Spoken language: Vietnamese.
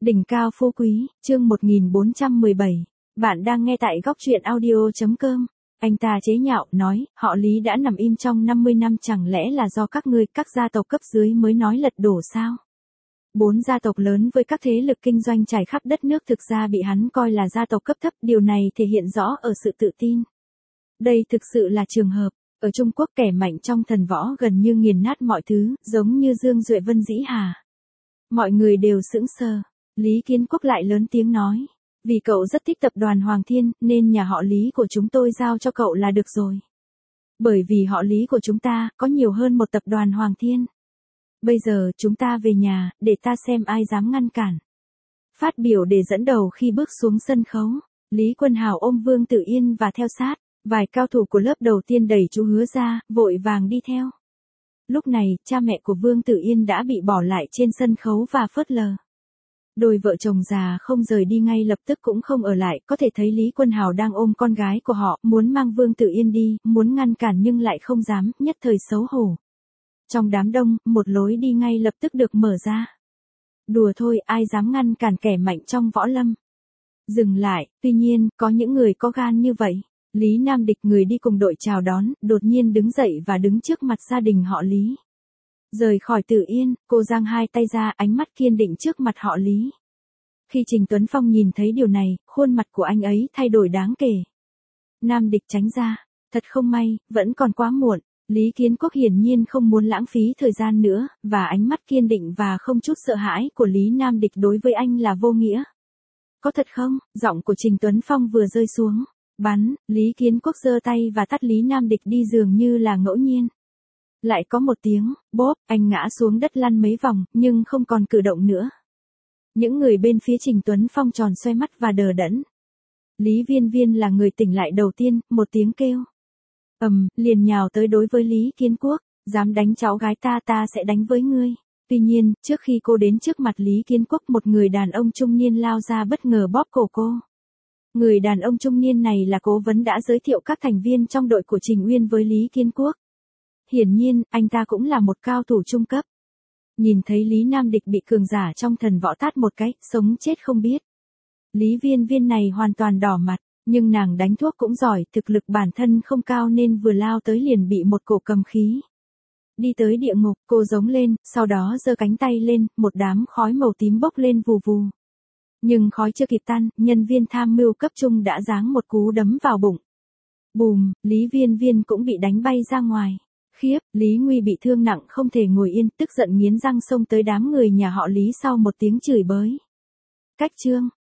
Đỉnh cao phú quý, chương 1417. Bạn đang nghe tại góc truyện audio.com. Anh ta chế nhạo, nói, họ Lý đã nằm im trong 50 năm, chẳng lẽ là do các ngươi, các gia tộc cấp dưới mới nói lật đổ sao? 4 gia tộc lớn với các thế lực kinh doanh trải khắp đất nước thực ra bị hắn coi là gia tộc cấp thấp, điều này thể hiện rõ ở sự tự tin. Đây thực sự là trường hợp, ở Trung Quốc kẻ mạnh trong thần võ gần như nghiền nát mọi thứ, giống như Dương Duệ Vân Dĩ Hà. Mọi người đều sững sờ. Lý Kiến Quốc lại lớn tiếng nói, vì cậu rất thích tập đoàn Hoàng Thiên, nên nhà họ Lý của chúng tôi giao cho cậu là được rồi. Bởi vì họ Lý của chúng ta có nhiều hơn một tập đoàn Hoàng Thiên. Bây giờ chúng ta về nhà, để ta xem ai dám ngăn cản. Phát biểu để dẫn đầu khi bước xuống sân khấu, Lý Quân Hào ôm Vương Tử Yên và theo sát, vài cao thủ của lớp đầu tiên đẩy chú Hứa ra, vội vàng đi theo. Lúc này, cha mẹ của Vương Tử Yên đã bị bỏ lại trên sân khấu và phớt lờ. Đôi vợ chồng già không rời đi ngay lập tức cũng không ở lại, có thể thấy Lý Quân Hào đang ôm con gái của họ, muốn mang Vương Tử Yên đi, muốn ngăn cản nhưng lại không dám, nhất thời xấu hổ. Trong đám đông, một lối đi ngay lập tức được mở ra. Đùa thôi, ai dám ngăn cản kẻ mạnh trong võ lâm. Dừng lại, tuy nhiên, có những người có gan như vậy. Lý Nam Địch, người đi cùng đội chào đón, đột nhiên đứng dậy và đứng trước mặt gia đình họ Lý. Rời khỏi Tử Yên, cô giang hai tay ra, ánh mắt kiên định trước mặt họ Lý. Khi Trình Tuấn Phong nhìn thấy điều này, khuôn mặt của anh ấy thay đổi đáng kể. Nam Địch tránh ra, thật không may, vẫn còn quá muộn. Lý Kiến Quốc hiển nhiên không muốn lãng phí thời gian nữa, và ánh mắt kiên định và không chút sợ hãi của Lý Nam Địch đối với anh là vô nghĩa. Có thật không? Giọng của Trình Tuấn Phong vừa rơi xuống. Bắn, Lý Kiến Quốc giơ tay và tát Lý Nam Địch đi dường như là ngẫu nhiên. Lại có một tiếng, bốp, anh ngã xuống đất lăn mấy vòng, nhưng không còn cử động nữa. Những người bên phía Trình Tuấn Phong tròn xoay mắt và đờ đẫn. Lý Viên Viên là người tỉnh lại đầu tiên, một tiếng kêu. Liền nhào tới đối với Lý Kiến Quốc, dám đánh cháu gái ta sẽ đánh với ngươi. Tuy nhiên, trước khi cô đến trước mặt Lý Kiến Quốc, một người đàn ông trung niên lao ra bất ngờ bóp cổ cô. Người đàn ông trung niên này là cố vấn đã giới thiệu các thành viên trong đội của Trình Uyên với Lý Kiến Quốc. Hiển nhiên, anh ta cũng là một cao thủ trung cấp. Nhìn thấy Lý Nam Địch bị cường giả trong thần võ tát một cái, sống chết không biết. Lý Viên Viên này hoàn toàn đỏ mặt, nhưng nàng đánh thuốc cũng giỏi, thực lực bản thân không cao nên vừa lao tới liền bị một cổ cầm khí. Đi tới địa ngục, cô giống lên, sau đó giơ cánh tay lên, một đám khói màu tím bốc lên vù vù. Nhưng khói chưa kịp tan, nhân viên tham mưu cấp trung đã giáng một cú đấm vào bụng. Bùm, Lý Viên Viên cũng bị đánh bay ra ngoài. Khiếp, Lý Nguy bị thương nặng không thể ngồi yên, tức giận nghiến răng xông tới đám người nhà họ Lý sau một tiếng chửi bới. Cách chương,